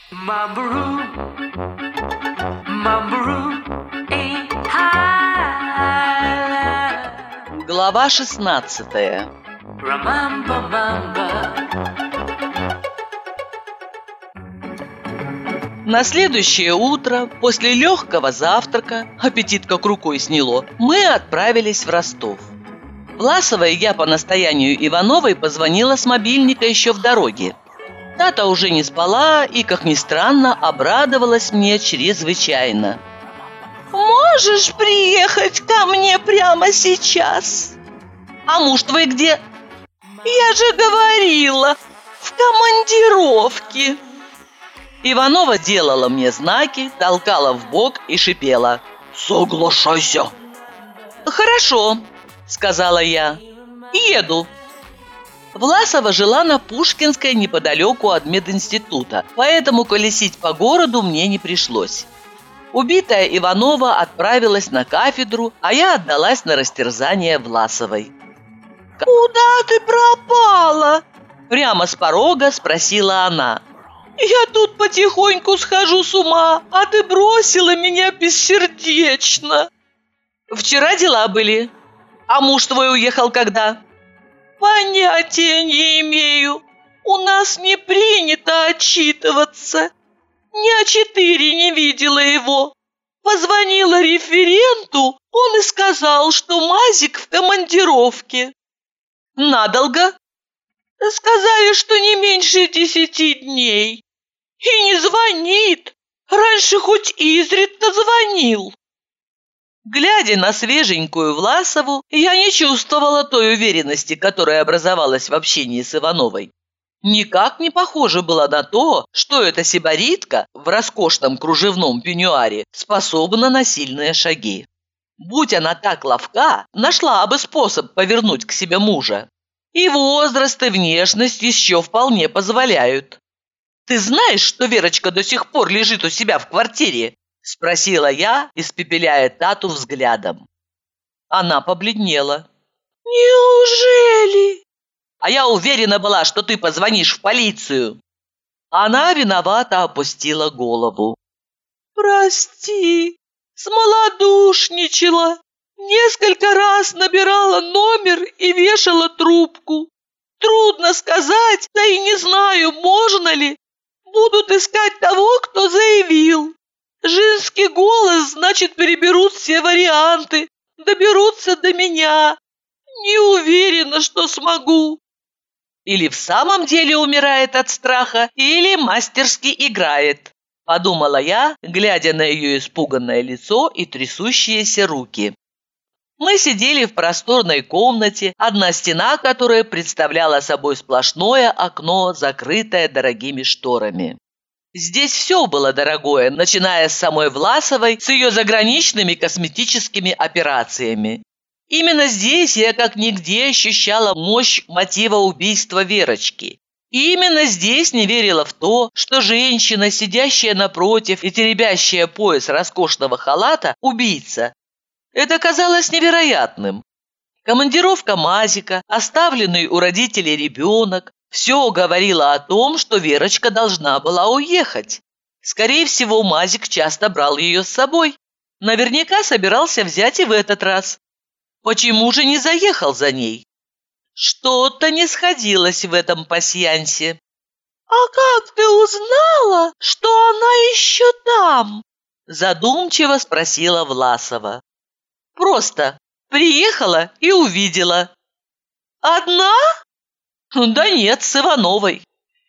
Mambroo, mambroo, high. Глава 16. Remember, remember. На следующее утро, после легкого завтрака, аппетит как рукой сняло, мы отправились в Ростов. Власова и я по настоянию Ивановой позвонила с мобильника еще в дороге. Тата уже не спала и, как ни странно, обрадовалась мне чрезвычайно. «Можешь приехать ко мне прямо сейчас?» «А муж твой где?» «Я же говорила, в командировке». Иванова делала мне знаки, толкала в бок и шипела: «Соглашайся!» «Хорошо», — сказала я, — «еду». Власова жила на Пушкинской неподалеку от мединститута, поэтому колесить по городу мне не пришлось. Убитая Иванова отправилась на кафедру, а я отдалась на растерзание Власовой. «Куда ты пропала?» – прямо с порога спросила она. «Я тут потихоньку схожу с ума, а ты бросила меня бессердечно». «Вчера дела были. А муж твой уехал когда?» «Понятия не имею. У нас не принято отчитываться. Ни А4 не видела его. Позвонила референту, он и сказал, что Мазик в командировке». «Надолго?» «Сказали, что не меньше 10 дней. И не звонит. Раньше хоть изредка звонил». Глядя на свеженькую Власову, я не чувствовала той уверенности, которая образовалась в общении с Ивановой. Никак не похоже было на то, что эта сибаритка в роскошном кружевном пеньюаре способна на сильные шаги. Будь она так ловка, нашла бы способ повернуть к себе мужа. И возраст, и внешность еще вполне позволяют. «Ты знаешь, что Верочка до сих пор лежит у себя в квартире?» – спросила я, испепеляя Тату взглядом. Она побледнела. «Неужели?» «А я уверена была, что ты позвонишь в полицию». Она виновато опустила голову. «Прости, смолодушничала. Несколько раз набирала номер и вешала трубку. Трудно сказать, да и не знаю, можно ли. Будут искать того, кто заявил. Женский голос, значит, переберут все варианты, доберутся до меня. Не уверена, что смогу». Или в самом деле умирает от страха, или мастерски играет, подумала я, глядя на ее испуганное лицо и трясущиеся руки. Мы сидели в просторной комнате, одна стена которой представляла собой сплошное окно, закрытое дорогими шторами. Здесь все было дорогое, начиная с самой Власовой, с ее заграничными косметическими операциями. Именно здесь я как нигде ощущала мощь мотива убийства Верочки. И именно здесь не верила в то, что женщина, сидящая напротив и теребящая пояс роскошного халата, убийца. Это казалось невероятным. Командировка Мазика, оставленный у родителей ребенок, все говорило о том, что Верочка должна была уехать. Скорее всего, Мазик часто брал ее с собой. Наверняка собирался взять и в этот раз. Почему же не заехал за ней? Что-то не сходилось в этом пасьянсе. «А как ты узнала, что она еще там?» Задумчиво спросила Власова. «Просто приехала и увидела». «Одна?» «Да нет, с Ивановой».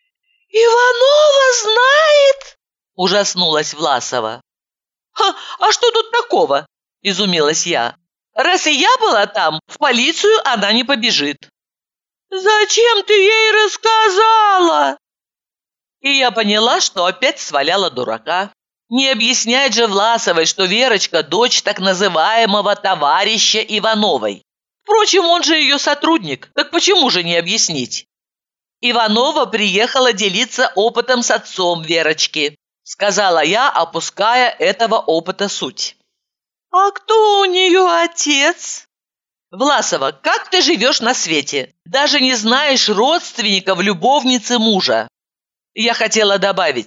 «Иванова знает?» – ужаснулась Власова. «А что тут такого?» – изумилась я. «Раз и я была там, в полицию она не побежит». «Зачем ты ей рассказала?» И я поняла, что опять сваляла дурака. Не объяснять же Власовой, что Верочка – дочь так называемого товарища Ивановой. Впрочем, он же ее сотрудник, так почему же не объяснить? «Иванова приехала делиться опытом с отцом Верочки», – сказала я, опуская этого опыта суть. «А кто у нее отец?» «Власова, как ты живешь на свете? Даже не знаешь родственников любовницы мужа?» Я хотела добавить: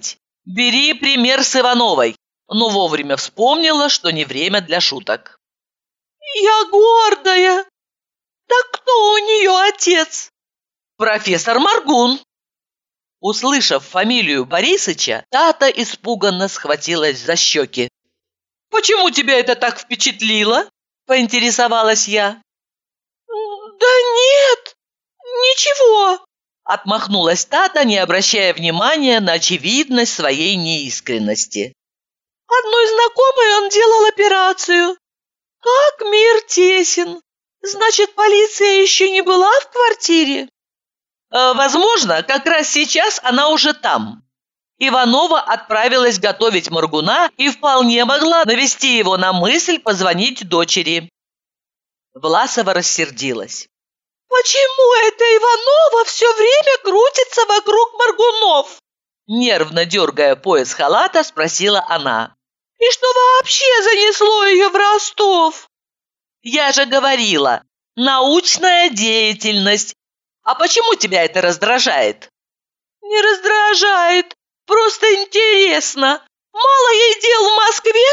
Бери пример с Ивановой, но вовремя вспомнила, что не время для шуток. Я гордая. Так кто у нее отец? Профессор Моргун. Услышав фамилию Борисыча, Тата испуганно схватилась за щеки. «Почему тебя это так впечатлило?» – поинтересовалась я. «Да нет, ничего», – отмахнулась Тата, не обращая внимания на очевидность своей неискренности. «Одной знакомой он делал операцию. Как мир тесен. Значит, полиция еще не была в квартире?» Возможно, как раз сейчас она уже там. Иванова отправилась готовить Моргуна и вполне могла навести его на мысль позвонить дочери. Власова рассердилась. «Почему эта Иванова все время крутится вокруг Моргунов?» Нервно дергая пояс халата, спросила она. «И что вообще занесло ее в Ростов?» «Я же говорила, научная деятельность. А почему тебя это раздражает?» «Не раздражает, просто интересно. Мало ей дел в Москве?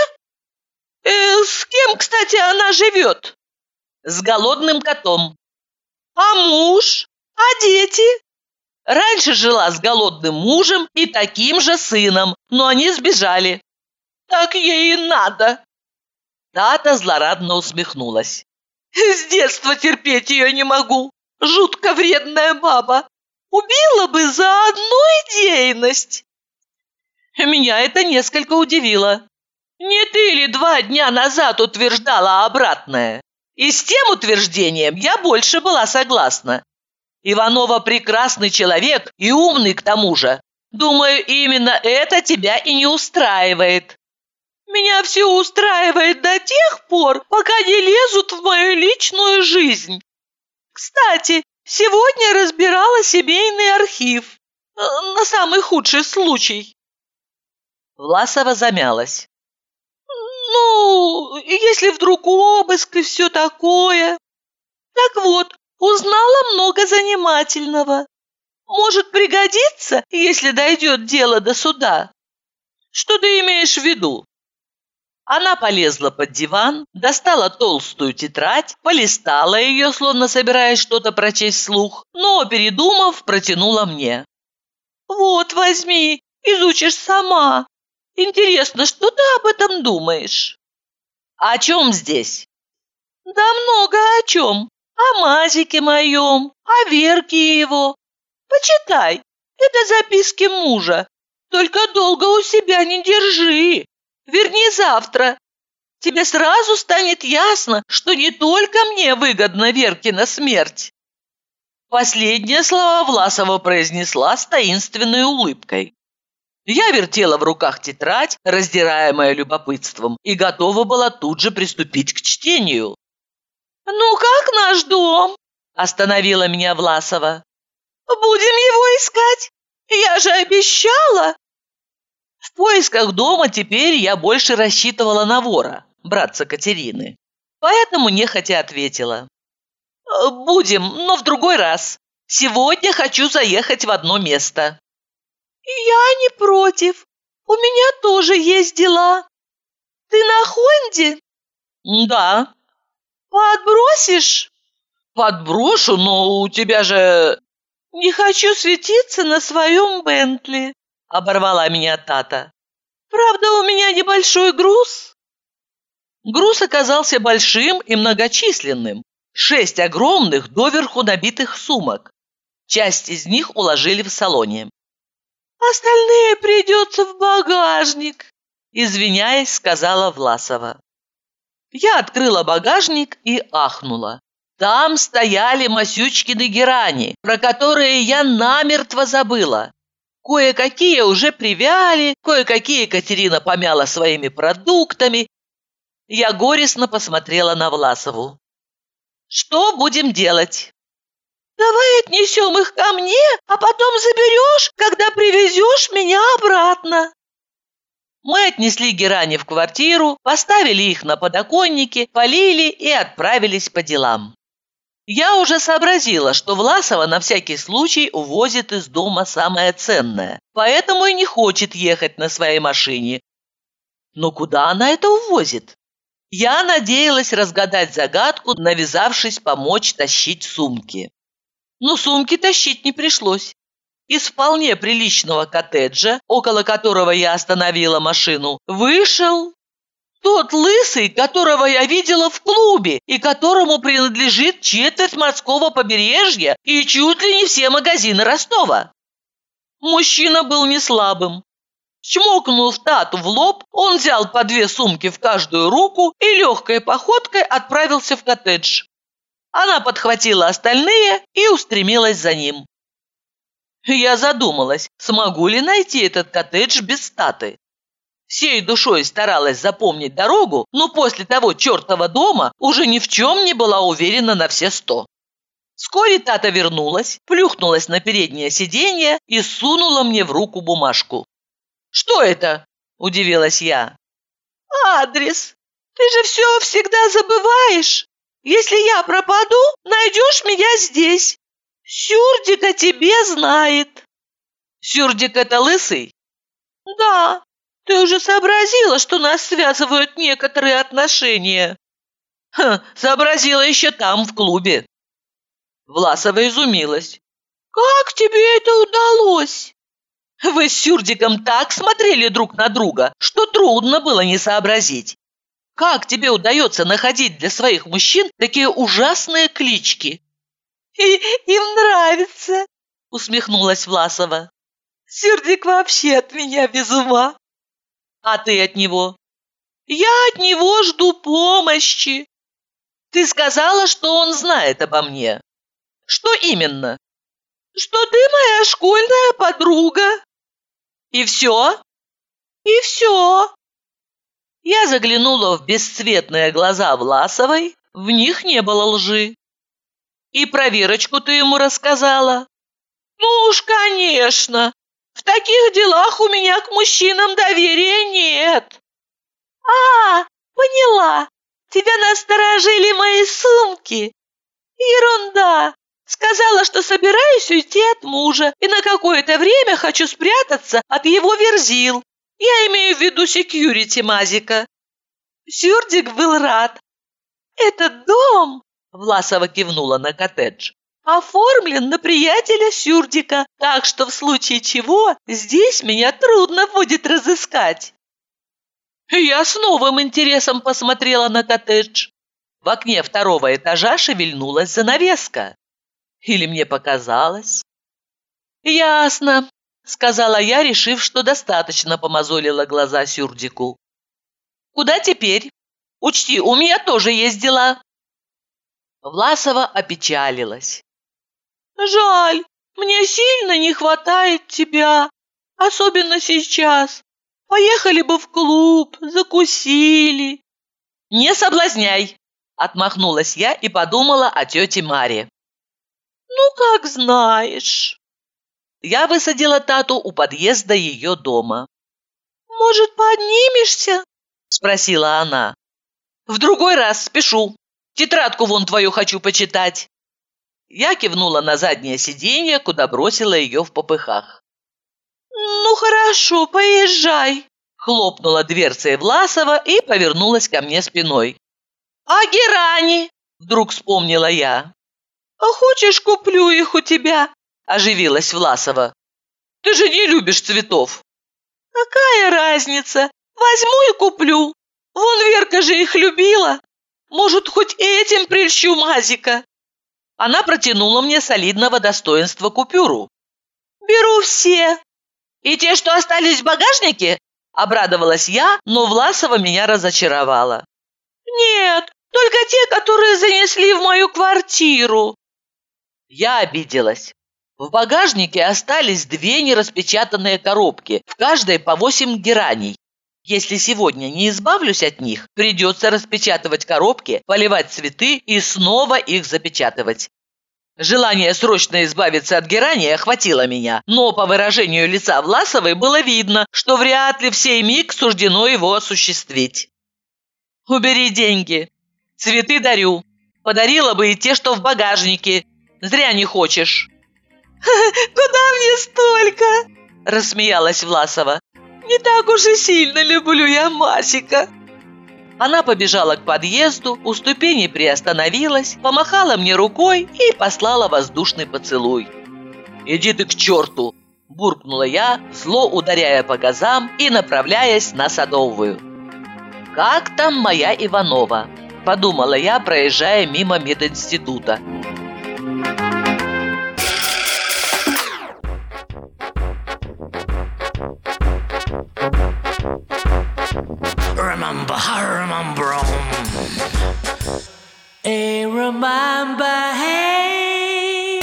С кем, кстати, она живет?» «С голодным котом». «А муж? А дети?» «Раньше жила с голодным мужем и таким же сыном, но они сбежали». «Так ей и надо». Тата злорадно усмехнулась. «С детства терпеть ее не могу. Жутко вредная баба. Убила бы за одну идейность». Меня это несколько удивило. Не ты ли 2 дня назад утверждала обратное? И с тем утверждением я больше была согласна. Иванова прекрасный человек и умный к тому же. Думаю, именно это тебя и не устраивает. Меня все устраивает до тех пор, пока не лезут в мою личную жизнь. Кстати, сегодня разбирала семейный архив. На самый худший случай. Власова замялась. Ну, если вдруг обыск и все такое. Так вот, узнала много занимательного. Может пригодиться, если дойдет дело до суда. Что ты имеешь в виду? Она полезла под диван, достала толстую тетрадь, полистала ее, словно собираясь что-то прочесть вслух, но, передумав, протянула мне. «Вот, возьми, изучишь сама. Интересно, что ты об этом думаешь?» «О чем здесь?» «Да много о чем. О Мазике моем, о Верке его. Почитай, это записки мужа. Только долго у себя не держи. Верни завтра. Тебе сразу станет ясно, что не только мне выгодна Веркина смерть». Последние слова Власова произнесла с таинственной улыбкой. Я вертела в руках тетрадь, раздираемая любопытством, и готова была тут же приступить к чтению. «Ну как наш дом?» – остановила меня Власова. «Будем его искать? Я же обещала!» В поисках дома теперь я больше рассчитывала на вора, братца Катерины. Поэтому нехотя ответила. «Будем, но в другой раз. Сегодня хочу заехать в одно место». «Я не против. У меня тоже есть дела. Ты на Хонде?» «Да». «Подбросишь?» «Подброшу, но у тебя же...» «Не хочу светиться на своем Бентли», — оборвала меня Тата. «Правда, у меня небольшой груз». Груз оказался большим и многочисленным. 6 огромных, доверху набитых сумок. Часть из них уложили в салоне. «Остальные придется в багажник», — извиняясь, сказала Власова. Я открыла багажник и ахнула. Там стояли Масючкины герани, про которые я намертво забыла. Кое-какие уже привяли, кое-какие Катерина помяла своими продуктами. Я горестно посмотрела на Власову. «Что будем делать?» «Давай отнесем их ко мне, а потом заберешь, когда привезешь меня обратно». Мы отнесли герани в квартиру, поставили их на подоконнике, полили и отправились по делам. Я уже сообразила, что Власова на всякий случай увозит из дома самое ценное, поэтому и не хочет ехать на своей машине. Но куда она это увозит? Я надеялась разгадать загадку, навязавшись помочь тащить сумки. Но сумки тащить не пришлось. Из вполне приличного коттеджа, около которого я остановила машину, вышел тот лысый, которого я видела в клубе и которому принадлежит четверть морского побережья и чуть ли не все магазины Ростова. Мужчина был не слабым. Чмокнув Тату в лоб, он взял по 2 сумки в каждую руку и легкой походкой отправился в коттедж. Она подхватила остальные и устремилась за ним. Я задумалась, смогу ли найти этот коттедж без Таты. Всей душой старалась запомнить дорогу, но после того чертова дома уже ни в чем не была уверена на все 100. Вскоре Тата вернулась, плюхнулась на переднее сиденье и сунула мне в руку бумажку. «Что это?» – удивилась я. «Адрес. Ты же все всегда забываешь. Если я пропаду, найдешь меня здесь. Сюрдик о тебе знает». «Сюрдик – это лысый?» «Да. Ты уже сообразила, что нас связывают некоторые отношения?» Сообразила еще там, в клубе. Власова изумилась. «Как тебе это удалось?» «Вы с Сюрдиком так смотрели друг на друга, что трудно было не сообразить. Как тебе удается находить для своих мужчин такие ужасные клички?» «Им нравится», — усмехнулась Власова. «Сюрдик вообще от меня без ума». «А ты от него?» «Я от него жду помощи». «Ты сказала, что он знает обо мне. Что именно?» «Что ты моя школьная подруга». «И все?» «И все». Я заглянула в бесцветные глаза Власовой, в них не было лжи. «И про Верочку ты ему рассказала?» «Ну уж, конечно. В таких делах у меня к мужчинам доверия нет». Поняла. Тебя насторожили мои сумки. Ерунда. Сказала, что собираюсь уйти от мужа и на какое-то время хочу спрятаться от его верзил. Я имею в виду секьюрити Мазика». Сюрдик был рад. «Этот дом», — Власова кивнула на коттедж, «оформлен на приятеля Сюрдика, так что в случае чего здесь меня трудно будет разыскать». Я с новым интересом посмотрела на коттедж. В окне 2-го этажа шевельнулась занавеска. Или мне показалось? «Ясно», — сказала я, решив, что достаточно помозолила глаза Сюрдику. «Куда теперь? Учти, у меня тоже есть дела». Власова опечалилась. «Жаль, мне сильно не хватает тебя, особенно сейчас. Поехали бы в клуб, закусили». «Не соблазняй», – отмахнулась я и подумала о тете Маре. «Ну, как знаешь». Я высадила Тату у подъезда ее дома. «Может, поднимешься?» – спросила она. «В другой раз, спешу. Тетрадку вон твою хочу почитать». Я кивнула на заднее сиденье, куда бросила ее в попыхах. «Ну хорошо, поезжай», – хлопнула дверцей Власова и повернулась ко мне спиной. «А герани?» – вдруг вспомнила я. «А хочешь, куплю их у тебя?» – оживилась Власова. «Ты же не любишь цветов». «Какая разница? Возьму и куплю. Вон Верка же их любила. Может, хоть этим прельщу Мазика». Она протянула мне солидного достоинства купюру. «Беру все». «И те, что остались в багажнике?» – обрадовалась я, но Власова меня разочаровала. «Нет, только те, которые занесли в мою квартиру». Я обиделась. В багажнике остались 2 нераспечатанные коробки, в каждой по 8 гераней. Если сегодня не избавлюсь от них, придется распечатывать коробки, поливать цветы и снова их запечатывать. Желание срочно избавиться от герани охватило меня, но по выражению лица Власовой было видно, что вряд ли в сей миг суждено его осуществить. «Убери деньги. Цветы дарю. Подарила бы и те, что в багажнике. Зря не хочешь». «Куда мне столько?» – рассмеялась Власова. «Не так уж и сильно люблю я Масика». Она побежала к подъезду, у ступеней приостановилась, помахала мне рукой и послала воздушный поцелуй. «Иди ты к черту!» – буркнула я, зло ударяя по газам и направляясь на Садовую. «Как там моя Иванова?» – подумала я, проезжая мимо мединститута. Remember, remember, remember, hey.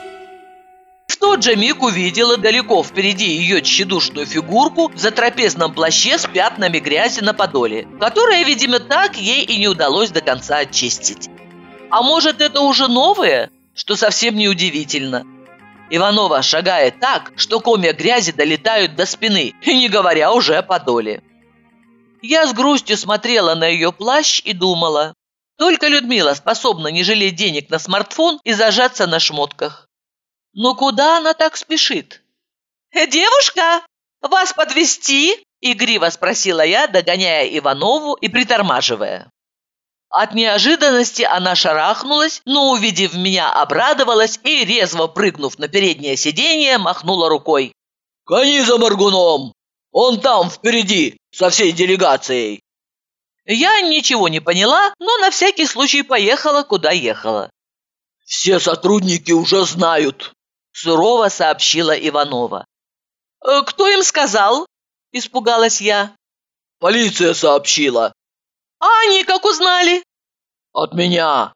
В тот же миг увидела далеко впереди ее тщедушную фигурку в затрапезном плаще с пятнами грязи на подоле, которое, видимо, так ей и не удалось до конца очистить. А может, это уже новое, что совсем не удивительно. Иванова шагает так, что комья грязи долетают до спины, и не говоря уже о подоле. Я с грустью смотрела на ее плащ и думала, только Людмила способна не жалеть денег на смартфон и зажаться на шмотках. Но куда она так спешит? «Девушка, вас подвезти?» – игриво спросила я, догоняя Иванову и притормаживая. От неожиданности она шарахнулась, но, увидев меня, обрадовалась и, резво прыгнув на переднее сиденье, махнула рукой. «Гони за Моргуном! Он там, впереди, со всей делегацией!» Я ничего не поняла, но на всякий случай поехала, куда ехала. «Все сотрудники уже знают», – сурово сообщила Иванова. «Кто им сказал?» – испугалась я. «Полиция сообщила». «А они как узнали?» «От меня».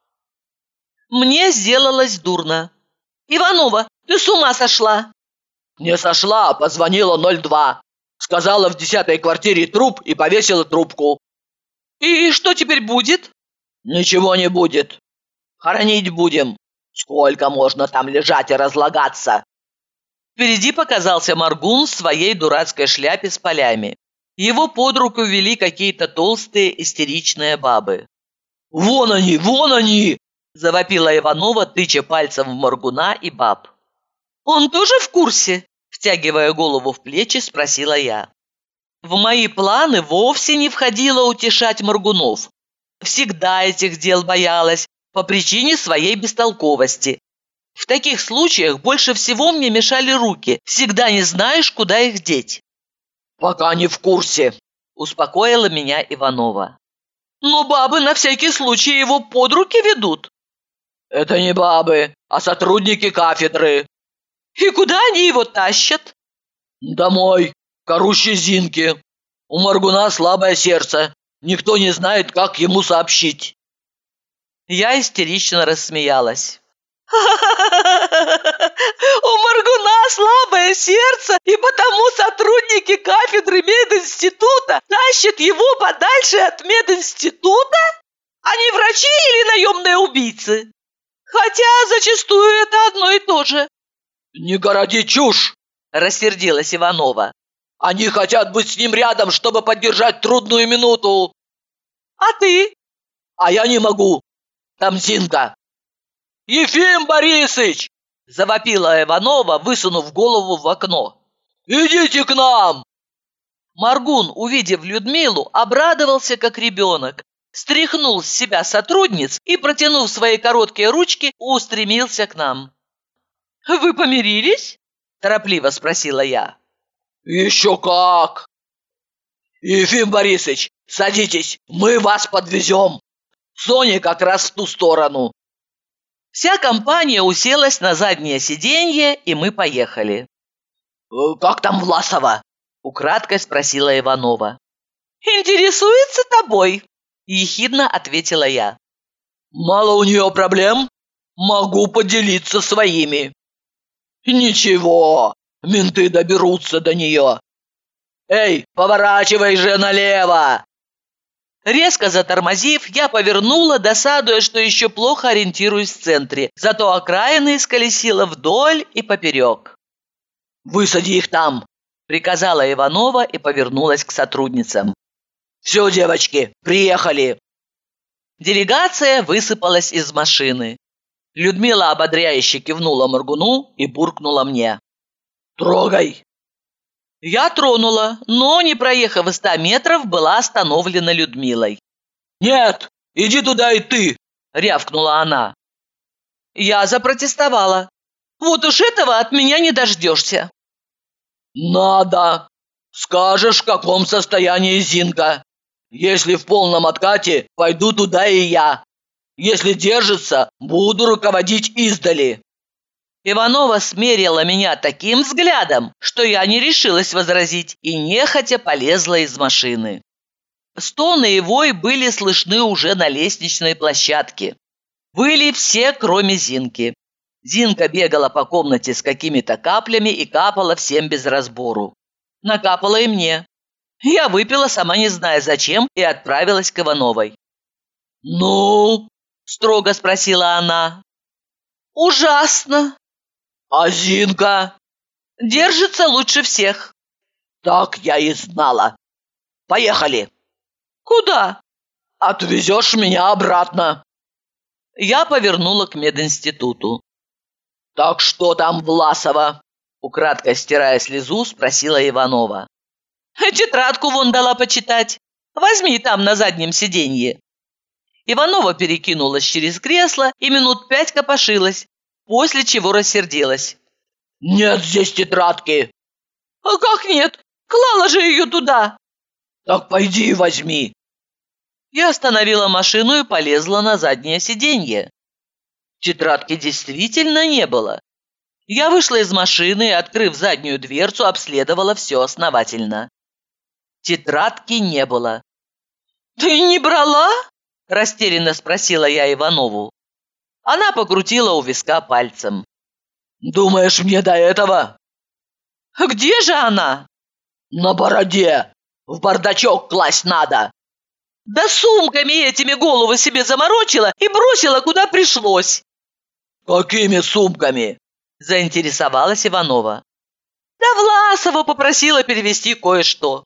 Мне сделалось дурно. «Иванова, ты с ума сошла?» «Не сошла, а позвонила 02. Сказала, в 10-й квартире труп и повесила трубку». «И что теперь будет?» «Ничего не будет. Хоронить будем. Сколько можно там лежать и разлагаться?» Впереди показался Моргун в своей дурацкой шляпе с полями. Его под руку вели какие-то толстые истеричные бабы. «Вон они, вон они!» – завопила Иванова, тыча пальцем в Моргуна и баб. «Он тоже в курсе?» – втягивая голову в плечи, спросила я. В мои планы вовсе не входило утешать Моргунов. Всегда этих дел боялась по причине своей бестолковости. В таких случаях больше всего мне мешали руки, всегда не знаешь, куда их деть. «Пока не в курсе», – успокоила меня Иванова. «Но бабы на всякий случай его под руки ведут». «Это не бабы, а сотрудники кафедры». «И куда они его тащат?» «Домой, к орущей Зинке. У Моргуна слабое сердце, никто не знает, как ему сообщить». Я истерично рассмеялась. «У Моргуна слабое сердце, и потому сотрудники кафедры мединститута тащат его подальше от мединститута? Они врачи или наемные убийцы? Хотя зачастую это одно и то же». «Не городи чушь!» – рассердилась Иванова. «Они хотят быть с ним рядом, чтобы поддержать трудную минуту». «А ты?» «А я не могу. Там Зинка». «Ефим Борисыч!» – завопила Иванова, высунув голову в окно. «Идите к нам!» Моргун, увидев Людмилу, обрадовался, как ребенок, стряхнул с себя сотрудниц и, протянув свои короткие ручки, устремился к нам. «Вы помирились?» – торопливо спросила я. «Еще как!» «Ефим Борисыч, садитесь, мы вас подвезем. Соня как раз в ту сторону». Вся компания уселась на заднее сиденье, и мы поехали. «Как там Власова?» – украдкой спросила Иванова. «Интересуется тобой», – ехидно ответила я. «Мало у нее проблем? Могу поделиться своими». «Ничего, менты доберутся до нее. Эй, поворачивай же налево!» Резко затормозив, я повернула, досадуя, что еще плохо ориентируюсь в центре, зато окраины исколесила вдоль и поперек. «Высади их там!» – приказала Иванова и повернулась к сотрудницам. «Все, девочки, приехали!» Делегация высыпалась из машины. Людмила ободряюще кивнула Моргуну и буркнула мне: «Трогай!» Я тронула, но, не проехав и 100 метров, была остановлена Людмилой. «Нет, иди туда и ты!» – рявкнула она. Я запротестовала. «Вот уж этого от меня не дождешься!» «Надо! Скажешь, в каком состоянии Зинка. Если в полном откате, пойду туда и я. Если держится, буду руководить издали». Иванова смерила меня таким взглядом, что я не решилась возразить и нехотя полезла из машины. Стоны и вой были слышны уже на лестничной площадке. Выли все, кроме Зинки. Зинка бегала по комнате с какими-то каплями и капала всем без разбору. Накапала и мне. Я выпила, сама не зная зачем, и отправилась к Ивановой. «Ну?» – строго спросила она. «Ужасно!» «А Зинка?» «Держится лучше всех». «Так я и знала. Поехали». «Куда?» «Отвезешь меня обратно». Я повернула к мединституту. «Так что там Власова?» Украдкой стирая слезу, спросила Иванова. «Тетрадку вон дала почитать. Возьми там на заднем сиденье». Иванова перекинулась через кресло и минут 5 копошилась, после чего рассердилась. «Нет здесь тетрадки». «А как нет? Клала же ее туда». «Так пойди и возьми». Я остановила машину и полезла на заднее сиденье. Тетрадки действительно не было. Я вышла из машины и, открыв заднюю дверцу, обследовала все основательно. Тетрадки не было. «Ты не брала?» – растерянно спросила я Иванову. Она покрутила у виска пальцем. «Думаешь, мне до этого?» «Где же она?» «На бороде. В бардачок класть надо». «Да сумками этими голову себе заморочила и бросила, куда пришлось». «Какими сумками?» – заинтересовалась Иванова. «Да Власова попросила перевезти кое-что».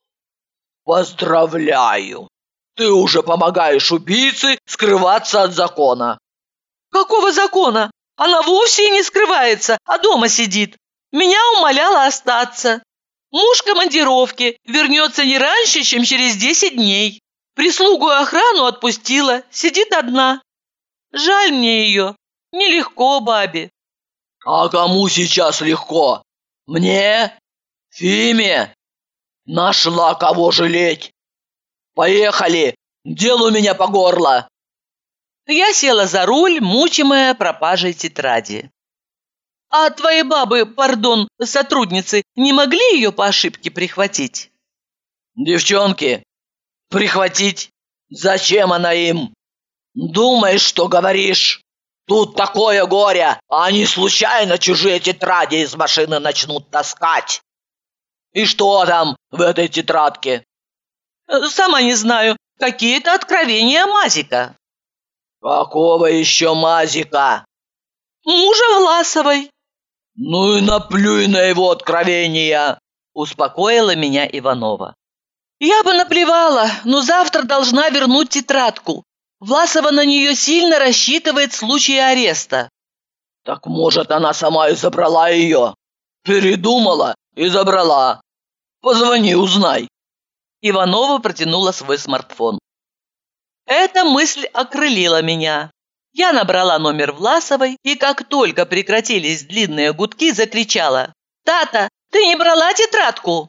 «Поздравляю! Ты уже помогаешь убийце скрываться от закона». «Какого закона? Она вовсе не скрывается, а дома сидит. Меня умоляла остаться. Муж в командировке, вернется не раньше, чем через 10 дней. Прислугу и охрану отпустила, сидит одна. Жаль мне ее, нелегко бабе». «А кому сейчас легко? Мне? Фиме? Нашла кого жалеть. Поехали, дело у меня по горло». Я села за руль, мучимая пропажей тетради. «А твои бабы, пардон, сотрудницы, не могли ее по ошибке прихватить?» «Девчонки, прихватить? Зачем она им? Думаешь, что говоришь? Тут такое горе, а они случайно чужие тетради из машины начнут таскать. И что там в этой тетрадке?» «Сама не знаю, какие-то откровения Мазика». «Какого еще Мазика?» «Мужа Власовой». «Ну и наплюй на его откровения», – успокоила меня Иванова. «Я бы наплевала, но завтра должна вернуть тетрадку. Власова на нее сильно рассчитывает в случае ареста». «Так, может, она сама и забрала ее? Передумала и забрала. Позвони, узнай». Иванова протянула свой смартфон. Эта мысль окрылила меня. Я набрала номер Власовой и, как только прекратились длинные гудки, закричала: «Тата, ты не брала тетрадку?»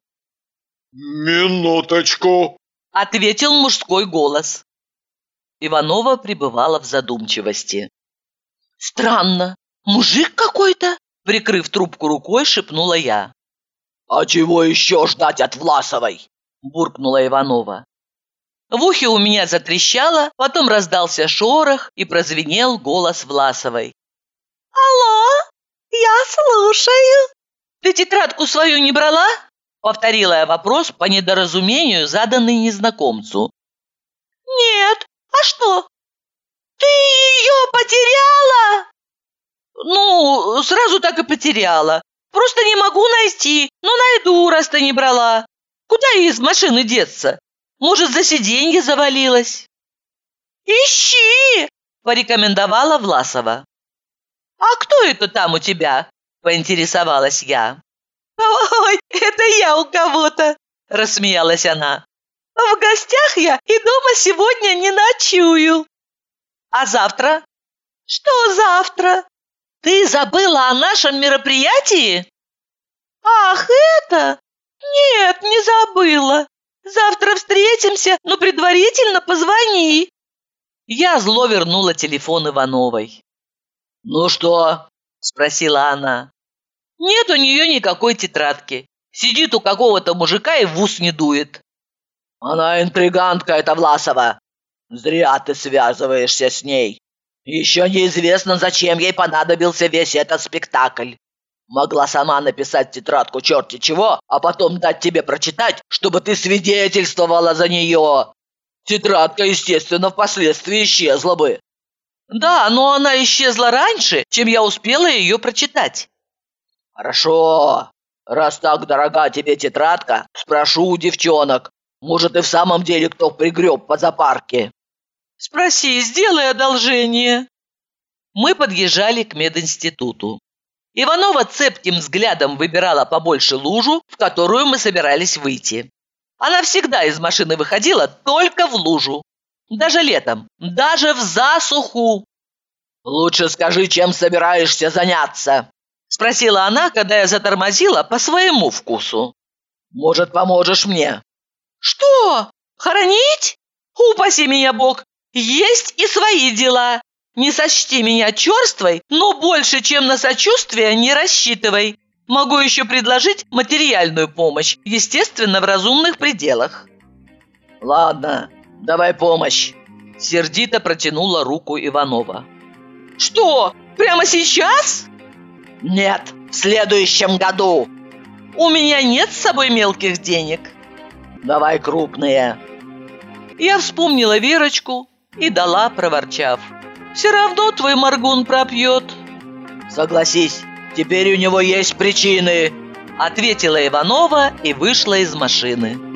«Минуточку», – ответил мужской голос. Иванова пребывала в задумчивости. «Странно, мужик какой-то?» – прикрыв трубку рукой, шепнула я. «А чего еще ждать от Власовой?» – буркнула Иванова. В ухе у меня затрещало, потом раздался шорох и прозвенел голос Власовой. «Алло, я слушаю». «Ты тетрадку свою не брала?» – повторила я вопрос по недоразумению, заданный незнакомцу. «Нет, а что? Ты ее потеряла?» «Ну, сразу так и потеряла. Просто не могу найти, но найду, раз ты не брала. Куда ей из машины деться? Может, за сиденье завалилась?» Ищи!» – порекомендовала Власова. «А кто это там у тебя?» – поинтересовалась я. «Ой, это я у кого-то!» – рассмеялась она. «В гостях я и дома сегодня не ночую». «А завтра?» «Что завтра? Ты забыла о нашем мероприятии?» «Ах, это? Нет, не забыла. Завтра встретимся, но предварительно позвони». Я зло вернула телефон Ивановой. «Ну что?» – спросила она. Нет у нее никакой тетрадки. Сидит у какого-то мужика и в ус не дует. «Она интригантка, эта Власова. Зря ты связываешься с ней. Еще неизвестно, зачем ей понадобился весь этот спектакль. Могла сама написать тетрадку черти чего, а потом дать тебе прочитать, чтобы ты свидетельствовала за нее. Тетрадка, естественно, впоследствии исчезла бы». «Да, но она исчезла раньше, чем я успела ее прочитать». «Хорошо. Раз так дорога тебе тетрадка, спрошу у девчонок. Может, и в самом деле кто пригреб по зоопарке?» «Спроси, сделай одолжение». Мы подъезжали к мединституту. Иванова цепким взглядом выбирала побольше лужу, в которую мы собирались выйти. Она всегда из машины выходила только в лужу. Даже летом, даже в засуху. «Лучше скажи, чем собираешься заняться?» – спросила она, когда я затормозила по своему вкусу. «Может, поможешь мне?» «Что? Хоронить? Упаси меня Бог! Есть и свои дела. Не сочти меня черствой, но больше, чем на сочувствие, не рассчитывай. Могу еще предложить материальную помощь, естественно, в разумных пределах». «Ладно, давай помощь», – сердито протянула руку Иванова. «Что, прямо сейчас?» «Нет, в следующем году». «У меня нет с собой мелких денег». «Давай крупные». Я вспомнила Верочку и дала, проворчав. «Все равно твой моргун пропьет». «Согласись, теперь у него есть причины», – ответила Иванова и вышла из машины.